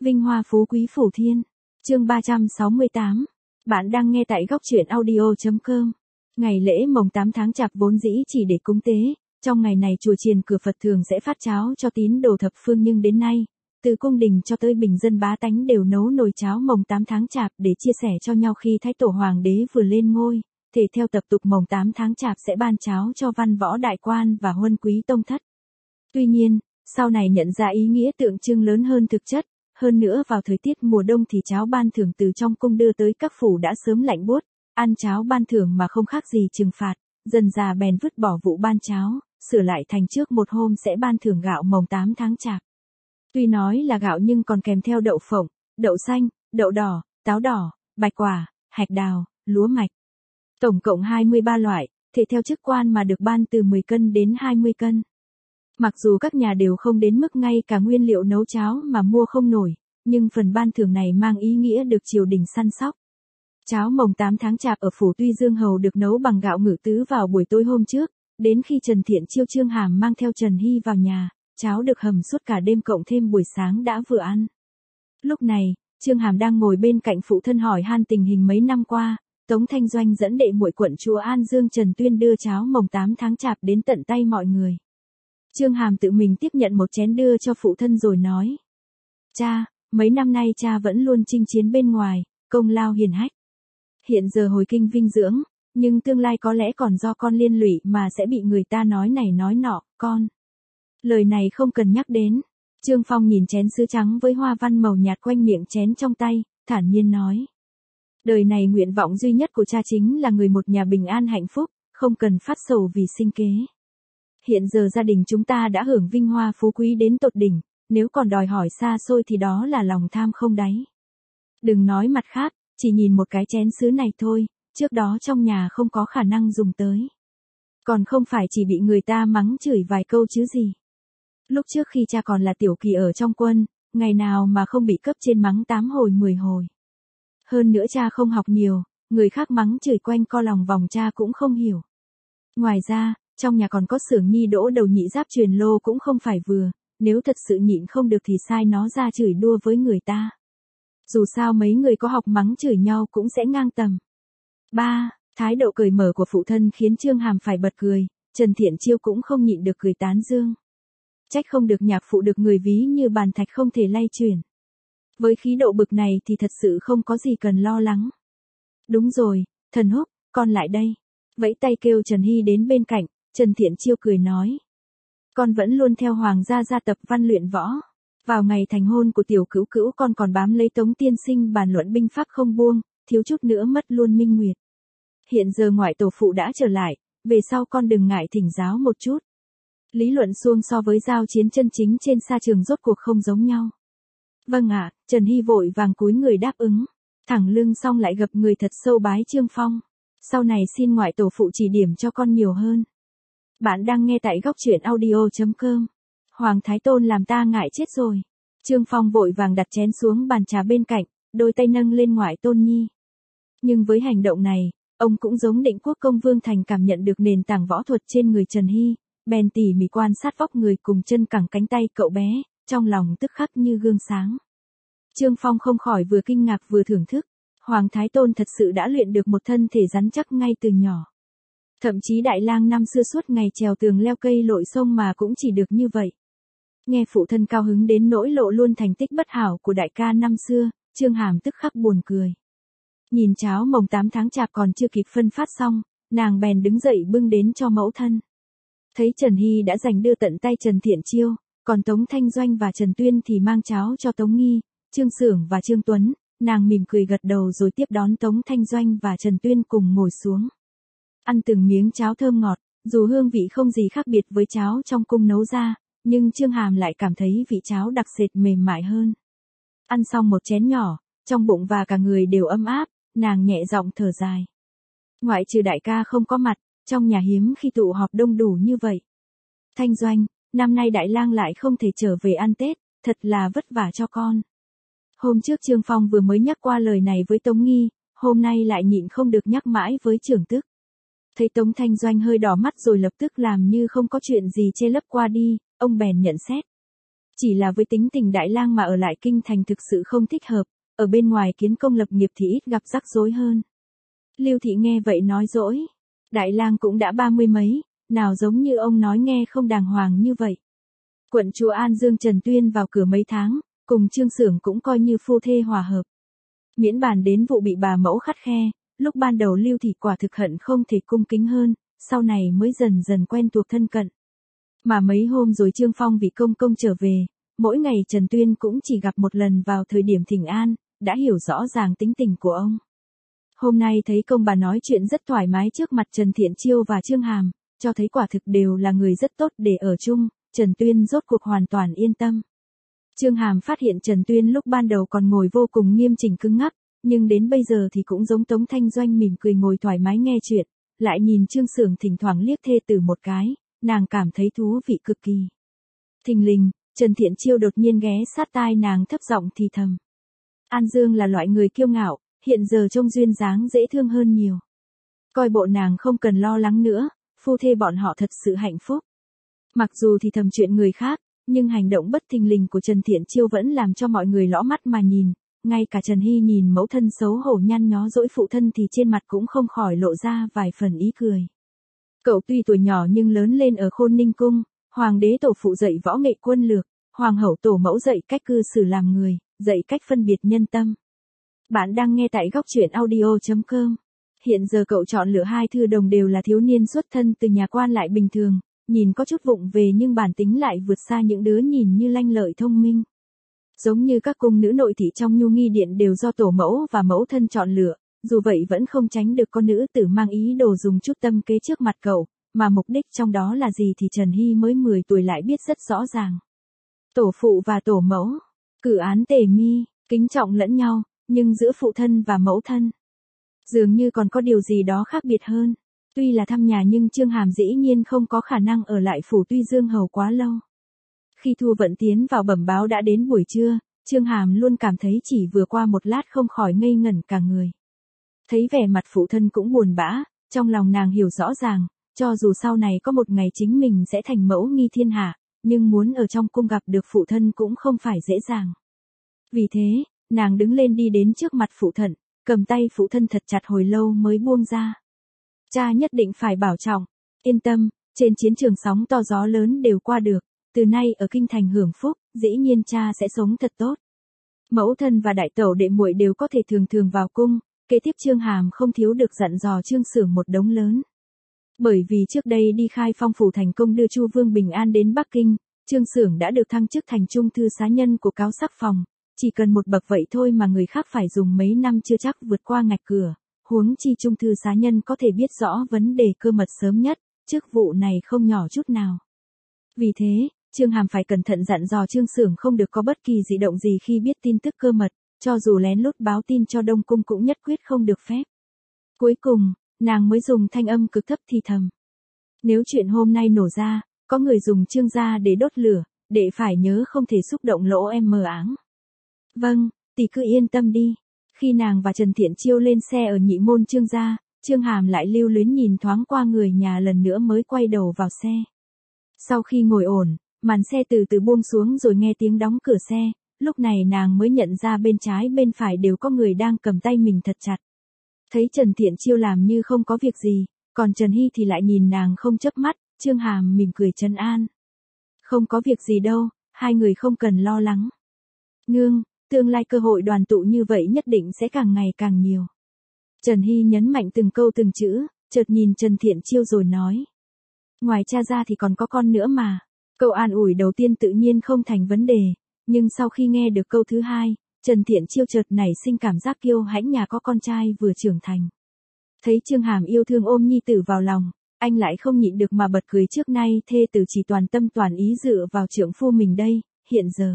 Vinh hoa phú quý phủ thiên. Chương 368. Bạn đang nghe tại góc truyện audio.com. Ngày lễ mồng 8 tháng Chạp vốn dĩ chỉ để cúng tế, trong ngày này chùa chiền cửa Phật thường sẽ phát cháo cho tín đồ thập phương, nhưng đến nay, từ cung đình cho tới bình dân bá tánh đều nấu nồi cháo mồng 8 tháng Chạp để chia sẻ cho nhau khi Thái Tổ Hoàng đế vừa lên ngôi. Thể theo tập tục mồng 8 tháng Chạp sẽ ban cháo cho văn võ đại quan và huân quý tông thất. Tuy nhiên, sau này nhận ra ý nghĩa tượng trưng lớn hơn thực chất, hơn nữa vào thời tiết mùa đông thì cháo ban thưởng từ trong cung đưa tới các phủ đã sớm lạnh buốt, ăn cháo ban thưởng mà không khác gì trừng phạt, dần già bèn vứt bỏ vụ ban cháo, sửa lại thành trước một hôm sẽ ban thưởng gạo mồng 8 tháng Chạp. Tuy nói là gạo nhưng còn kèm theo đậu phộng, đậu xanh, đậu đỏ, táo đỏ, bạch quả, hạch đào, lúa mạch. Tổng cộng 23 loại, thể theo chức quan mà được ban từ 10 cân đến 20 cân. Mặc dù các nhà đều không đến mức ngay cả nguyên liệu nấu cháo mà mua không nổi, nhưng phần ban thưởng này mang ý nghĩa được triều đình săn sóc. Cháo mồng 8 tháng Chạp ở phủ Tuy Dương Hầu được nấu bằng gạo ngự tứ vào buổi tối hôm trước, đến khi Trần Thiện Chiêu Chương Hàm mang theo Trần Hy vào nhà, cháo được hầm suốt cả đêm cộng thêm buổi sáng đã vừa ăn. Lúc này, Chương Hàm đang ngồi bên cạnh phụ thân hỏi han tình hình mấy năm qua. Tống Thanh Doanh dẫn đệ muội quận chúa An Dương Trần Tuyên đưa cháo mồng 8 tháng Chạp đến tận tay mọi người. Chương Hàm tự mình tiếp nhận một chén đưa cho phụ thân rồi nói: Cha, mấy năm nay cha vẫn luôn chinh chiến bên ngoài, công lao hiển hách. Hiện giờ hồi kinh vinh dưỡng, nhưng tương lai có lẽ còn do con liên lụy mà sẽ bị người ta nói này nói nọ, con. Lời này không cần nhắc đến. Trương Phong nhìn chén sứ trắng với hoa văn màu nhạt quanh miệng chén trong tay, thản nhiên nói: Đời này nguyện vọng duy nhất của cha chính là người một nhà bình an hạnh phúc, không cần phát sầu vì sinh kế. Hiện giờ gia đình chúng ta đã hưởng vinh hoa phú quý đến tột đỉnh, nếu còn đòi hỏi xa xôi thì đó là lòng tham không đáy. Đừng nói mặt khác, chỉ nhìn một cái chén sứ này thôi, trước đó trong nhà không có khả năng dùng tới. Còn không phải chỉ bị người ta mắng chửi vài câu chứ gì. Lúc trước khi cha còn là tiểu kỳ ở trong quân, ngày nào mà không bị cấp trên mắng 8 hồi 10 hồi. Hơn nữa cha không học nhiều, người khác mắng chửi quanh co lòng vòng cha cũng không hiểu. Ngoài ra, trong nhà còn có xưởng nhi đỗ đầu nhị giáp truyền lô cũng không phải vừa, nếu thật sự nhịn không được thì sai nó ra chửi đua với người ta. Dù sao mấy người có học mắng chửi nhau cũng sẽ ngang tầm. 3. Thái độ cởi mở của phụ thân khiến Chương Hàm phải bật cười, Trần Thiện Chiêu cũng không nhịn được cười tán dương. Trách không được nhạc phụ được người ví như bàn thạch không thể lay chuyển. Với khí độ bực này thì thật sự không có gì cần lo lắng. Đúng rồi, thần Húc, con lại đây. Vẫy tay kêu Trần Hy đến bên cạnh, Trần Thiện Chiêu cười nói: Con vẫn luôn theo hoàng gia gia tập văn luyện võ. Vào ngày thành hôn của tiểu cữu cữu con còn bám lấy Tống tiên sinh bàn luận binh pháp không buông, thiếu chút nữa mất luôn minh nguyệt. Hiện giờ ngoại tổ phụ đã trở lại, về sau con đừng ngại thỉnh giáo một chút. Lý luận suông so với giao chiến chân chính trên sa trường rốt cuộc không giống nhau. Vâng ạ, Trần Hy vội vàng cúi người đáp ứng. Thẳng lưng xong lại gập người thật sâu bái Trương Phong. Sau này xin ngoại tổ phụ chỉ điểm cho con nhiều hơn. Bạn đang nghe tại góc truyện audio.com. Hoàng Thái Tôn làm ta ngại chết rồi. Trương Phong vội vàng đặt chén xuống bàn trà bên cạnh, đôi tay nâng lên ngoại tôn nhi. Nhưng với hành động này, ông cũng giống Định Quốc công Vương Thành cảm nhận được nền tảng võ thuật trên người Trần Hy, bèn tỉ mỉ quan sát vóc người cùng chân cẳng cánh tay cậu bé, trong lòng tức khắc như gương sáng. Trương Phong không khỏi vừa kinh ngạc vừa thưởng thức, Hoàng Thái Tôn thật sự đã luyện được một thân thể rắn chắc ngay từ nhỏ. Thậm chí Đại Lang năm xưa suốt ngày trèo tường leo cây lội sông mà cũng chỉ được như vậy. Nghe phụ thân cao hứng đến nỗi lộ luôn thành tích bất hảo của đại ca năm xưa, Chương Hàm tức khắc buồn cười. Nhìn cháo mồng 8 tháng Chạp còn chưa kịp phân phát xong, nàng bèn đứng dậy bưng đến cho mẫu thân. Thấy Trần Hy đã giành đưa tận tay Trần Thiện Chiêu, còn Tống Thanh Doanh và Trần Tuyên thì mang cháo cho Tống Nghi, Trương Xưởng và Trương Tuấn, nàng mỉm cười gật đầu rồi tiếp đón Tống Thanh Doanh và Trần Tuyên cùng ngồi xuống. Ăn từng miếng cháo thơm ngọt, dù hương vị không gì khác biệt với cháo trong cung nấu ra, nhưng Chương Hàm lại cảm thấy vị cháo đặc sệt mềm mại hơn. Ăn xong một chén nhỏ, trong bụng và cả người đều ấm áp, nàng nhẹ giọng thở dài. Ngoại trừ đại ca không có mặt, trong nhà hiếm khi tụ họp đông đủ như vậy. Thanh Doanh, năm nay Đại Lang lại không thể trở về ăn Tết, thật là vất vả cho con. Hôm trước Trương Phong vừa mới nhắc qua lời này với Tống Nghi, hôm nay lại nhịn không được nhắc mãi với trưởng tức. Thấy Tống Thanh Doanh hơi đỏ mắt rồi lập tức làm như không có chuyện gì che lấp qua đi, ông bèn nhận xét. Chỉ là với tính tình Đại Lang mà ở lại kinh thành thực sự không thích hợp, ở bên ngoài kiến công lập nghiệp thì ít gặp rắc rối hơn. Lưu Thị nghe vậy nói dỗi. Đại Lang cũng đã 30 mấy, nào giống như ông nói nghe không đàng hoàng như vậy. Quận chúa An Dương Trần Tuyên vào cửa mấy tháng, cùng Trương Xưởng cũng coi như phu thê hòa hợp. Miễn bàn đến vụ bị bà mẫu khắt khe, lúc ban đầu Lưu Thị quả thực hận không thể cung kính hơn, sau này mới dần dần quen thuộc thân cận. Mà mấy hôm rồi Trương Phong vì công công trở về, mỗi ngày Trần Tuyên cũng chỉ gặp một lần vào thời điểm thỉnh an, đã hiểu rõ ràng tính tình của ông. Hôm nay thấy công bà nói chuyện rất thoải mái trước mặt Trần Thiện Chiêu và Trương Hàm, cho thấy quả thực đều là người rất tốt để ở chung, Trần Tuyên rốt cuộc hoàn toàn yên tâm. Trương Hàm phát hiện Trần Tuyên lúc ban đầu còn ngồi vô cùng nghiêm chỉnh cứng ngắc, nhưng đến bây giờ thì cũng giống Tống Thanh Doanh mỉm cười ngồi thoải mái nghe chuyện, lại nhìn Trương Xưởng thỉnh thoảng liếc thê tử một cái, nàng cảm thấy thú vị cực kỳ. Thình lình, Trần Thiện Chiêu đột nhiên ghé sát tai nàng thấp giọng thì thầm. An Dương là loại người kiêu ngạo, hiện giờ trông duyên dáng dễ thương hơn nhiều. Coi bộ nàng không cần lo lắng nữa, phu thê bọn họ thật sự hạnh phúc. Mặc dù thì thầm chuyện người khác, nhưng hành động bất thình lình của Trần Thiện Chiêu vẫn làm cho mọi người lõ mắt mà nhìn, ngay cả Trần Hy nhìn mẫu thân xấu hổ nhăn nhó dỗi phụ thân thì trên mặt cũng không khỏi lộ ra vài phần ý cười. Cậu tuy tuổi nhỏ nhưng lớn lên ở Khôn Ninh Cung, hoàng đế tổ phụ dạy võ nghệ quân lược, hoàng hậu tổ mẫu dạy cách cư xử làm người, dạy cách phân biệt nhân tâm. Bạn đang nghe tại góc truyện audio.com. Hiện giờ cậu chọn lựa 2 thư đồng đều là thiếu niên xuất thân từ nhà quan lại bình thường, nhìn có chút vụng về nhưng bản tính lại vượt xa những đứa nhìn như lanh lợi thông minh. Giống như các cung nữ nội thị trong Nhu Nghi Điện đều do tổ mẫu và mẫu thân chọn lựa, dù vậy vẫn không tránh được con nữ tử mang ý đồ dùng chút tâm kế trước mặt cậu, mà mục đích trong đó là gì thì Trần Hy mới 10 tuổi lại biết rất rõ ràng. Tổ phụ và tổ mẫu, cử án tề mi, kính trọng lẫn nhau, nhưng giữa phụ thân và mẫu thân, dường như còn có điều gì đó khác biệt hơn. Tuy là thăm nhà nhưng Trương Hàm dĩ nhiên không có khả năng ở lại phủ Tuy Dương Hầu quá lâu. Khi Thu Vận tiến vào bẩm báo đã đến buổi trưa, Trương Hàm luôn cảm thấy chỉ vừa qua một lát không khỏi ngây ngẩn cả người. Thấy vẻ mặt phụ thân cũng buồn bã, trong lòng nàng hiểu rõ ràng, cho dù sau này có một ngày chính mình sẽ thành mẫu nghi thiên hạ, nhưng muốn ở trong cung gặp được phụ thân cũng không phải dễ dàng. Vì thế, nàng đứng lên đi đến trước mặt phụ thân, cầm tay phụ thân thật chặt hồi lâu mới buông ra. Cha nhất định phải bảo trọng, yên tâm, trên chiến trường sóng to gió lớn đều qua được, từ nay ở kinh thành hưởng phúc, dĩ nhiên cha sẽ sống thật tốt. Mẫu thân và đại tẩu đệ muội đều có thể thường thường vào cung, kế tiếp Trương Hàm không thiếu được dặn dò Trương Xưởng một đống lớn. Bởi vì trước đây đi khai phong phủ thành công đưa Chu Vương bình an đến Bắc Kinh, Trương Xưởng đã được thăng chức thành trung thư xá nhân của cáo sắc phòng, chỉ cần một bậc vậy thôi mà người khác phải dùng mấy năm chưa chắc vượt qua ngạch cửa, huống chi trung thư xá nhân có thể biết rõ vấn đề cơ mật sớm nhất, chức vụ này không nhỏ chút nào. Vì thế, Trương Hàm phải cẩn thận dặn dò Trương Xưởng không được có bất kỳ dị động gì khi biết tin tức cơ mật, cho dù lén lút báo tin cho Đông Cung cũng nhất quyết không được phép. Cuối cùng, nàng mới dùng thanh âm cực thấp thì thầm. Nếu chuyện hôm nay nổ ra, có người dùng Trương gia để đốt lửa, đệ phải nhớ không thể xúc động lỗ em mờ áng. Vâng, tỷ cứ yên tâm đi. Khi nàng và Trần Thiện Chiêu lên xe ở nhị môn Trương gia, Trương Hàm lại lưu luyến nhìn thoáng qua người nhà lần nữa mới quay đầu vào xe. Sau khi ngồi ổn, màn xe từ từ buông xuống rồi nghe tiếng đóng cửa xe, lúc này nàng mới nhận ra bên trái bên phải đều có người đang cầm tay mình thật chặt. Thấy Trần Thiện Chiêu làm như không có việc gì, còn Trần Hy thì lại nhìn nàng không chớp mắt, Trương Hàm mỉm cười trấn an. Không có việc gì đâu, hai người không cần lo lắng. Nương, tương lai cơ hội đoàn tụ như vậy nhất định sẽ càng ngày càng nhiều. Trần Hy nhấn mạnh từng câu từng chữ, chợt nhìn Trần Thiện Chiêu rồi nói. Ngoài cha ra thì còn có con nữa mà. Câu an ủi đầu tiên tự nhiên không thành vấn đề, nhưng sau khi nghe được câu thứ hai, Trần Thiện Chiêu chợt nảy sinh cảm giác kiêu hãnh nhà có con trai vừa trưởng thành. Thấy Trương Hàm yêu thương ôm nhi tử vào lòng, anh lại không nhịn được mà bật cười trước nay thê tử chỉ toàn tâm toàn ý dựa vào trượng phu mình đây, hiện giờ.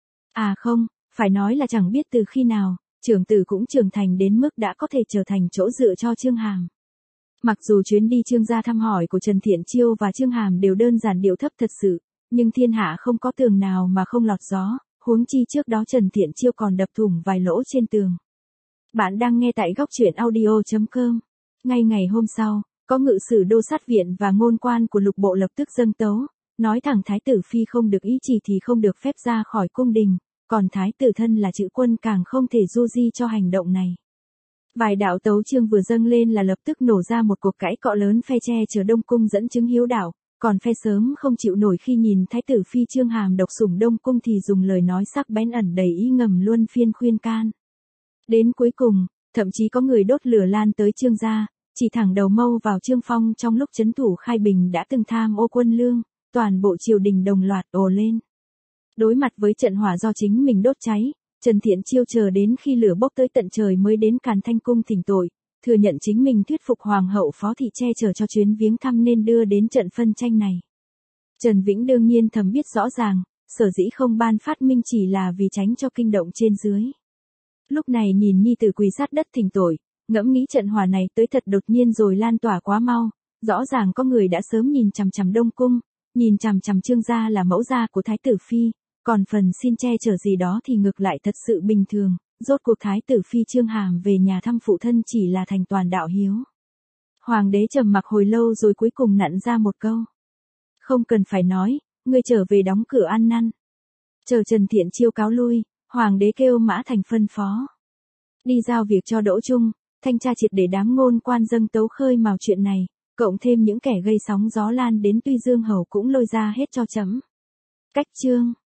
À không, phải nói là chẳng biết từ khi nào, trưởng tử cũng trưởng thành đến mức đã có thể trở thành chỗ dựa cho Trương Hàm. Mặc dù chuyến đi Trương gia thăm hỏi của Trần Thiện Chiêu và Trương Hàm đều đơn giản điệu thấp thật sự, nhưng thiên hạ không có tường nào mà không lọt gió, huống chi trước đó Trần Thiện Chiêu còn đập thủng vài lỗ trên tường. Bạn đang nghe tại góc truyện audio.com. Ngay ngày hôm sau, có ngự sử đô sát viện và ngôn quan của lục bộ lập tức dâng tấu, nói thẳng thái tử phi không được ý chỉ thì không được phép ra khỏi cung đình, còn thái tử thân là chữ quân càng không thể du di cho hành động này. Vài đạo tấu chương vừa dâng lên là lập tức nổ ra một cuộc cãi cọ lớn, phe che chở Đông cung dẫn chứng hiếu đạo, còn phe sớm không chịu nổi khi nhìn thái tử phi Chương Hàm độc sủng Đông cung thì dùng lời nói sắc bén ẩn đầy ý ngầm luân phiên khuyên can. Đến cuối cùng, thậm chí có người đốt lửa lan tới Chương gia, chỉ thẳng đầu mâu vào Chương Phong trong lúc trấn thủ Khai Bình đã từng tham ô quân lương, toàn bộ triều đình đồng loạt ồ lên. Đối mặt với trận hỏa do chính mình đốt cháy, Trần Thiện Chiêu chờ đến khi lửa bốc tới tận trời mới đến Càn Thanh cung thỉnh tội, thừa nhận chính mình thuyết phục hoàng hậu Phó Thị che chở cho chuyến viếng thăm nên đưa đến trận phân tranh này. Trần Vĩnh đương nhiên thầm biết rõ ràng, sở dĩ không ban phát minh chỉ là vì tránh cho kinh động trên dưới. Lúc này nhìn nhi tử quỳ sát đất thỉnh tội, ngẫm nghĩ trận hỏa này tới thật đột nhiên rồi lan tỏa quá mau, rõ ràng có người đã sớm nhìn chằm chằm Đông cung, nhìn chằm chằm Trương gia là mẫu gia của thái tử phi, còn phần xin che chở gì đó thì ngược lại thật sự bình thường, rốt cuộc thái tử phi Chương Hàm về nhà thăm phụ thân chỉ là thành toàn đạo hiếu. Hoàng đế trầm mặc hồi lâu rồi cuối cùng nặn ra một câu. Không cần phải nói, ngươi trở về đóng cửa ăn năn. Chờ Trần Thiện Chiêu cáo lui, hoàng đế kêu Mã Thành phân phó. Đi giao việc cho Đỗ Trung, thanh tra triệt để đám ngôn quan dâng tấu khơi mào chuyện này, cộng thêm những kẻ gây sóng gió lan đến Tuy Dương Hầu cũng lôi ra hết cho chấm. Cách chương